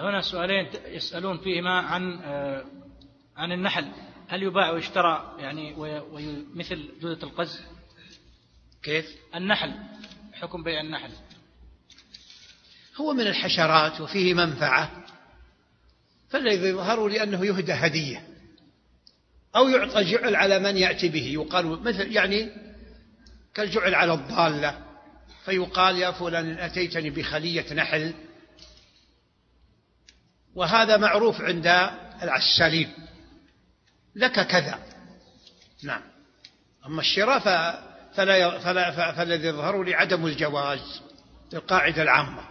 هنا سؤالين يسألون فيهما عن النحل، هل يباع ويشترى يعني مثل جودة القز؟ كيف؟ النحل، حكم بيع النحل. هو من الحشرات وفيه منفعة، فالذي يظهر لأنه يهدى هدية أو يعطى جعل على من يأتي به، يقال مثل يعني كالجعل على الضالة، فيقال يا فلان إن أتيتني بخلية نحل، وهذا معروف عند العسالين لك كذا. نعم. أما الشراء فالذي يظهر لي عدم الجواز، القاعدة العامة.